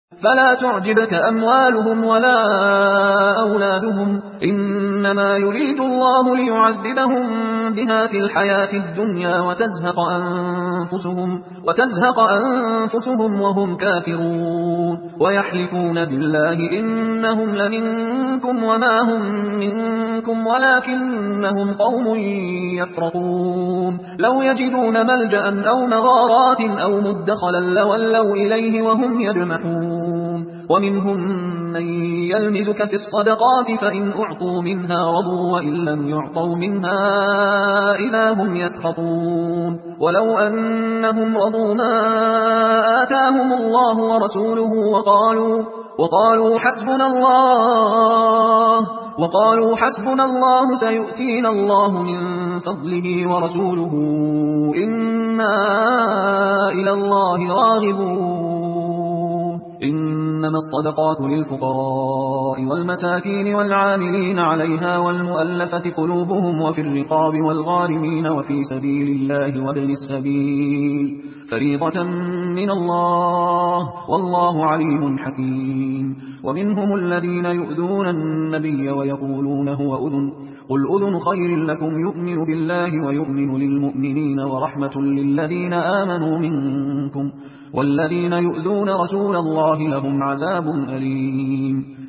فلا تعجبك أموالهم ولا أولادهم إنما يريد الله ليعذبهم بها في الحياة الدنيا وتزهق أنفسهم وهم كافرون ويحلفون بالله إنهم لمنكم وما هم منكم ولكنهم قوم يفرقون لو يجدون ملجأ أو مغارات أو مدخلا لولوا إليه وهم يجمحون ومنهم من يلمزك في الصدقات فإن أعطوا منها رضوا وإن لم يعطوا منها إذا هم يسخطون ولو أنهم رضوا ما آتاهم الله ورسوله وقالوا حسبنا الله سيؤتينا الله من فضله ورسوله إنا إلى الله راغبون إنما الصدقات للفقراء والمساكين والعاملين عليها والمؤلفة قلوبهم وفي الرقاب والغارمين وفي سبيل الله وابن السبيل فريضة من الله والله عليم حكيم ومنهم الذين يؤذون النبي ويقولون هو أذن قل أذن خير لكم يؤمن بالله ويؤمن للمؤمنين ورحمة للذين آمنوا منكم والذين يؤذون رسول الله لهم عذاب أليم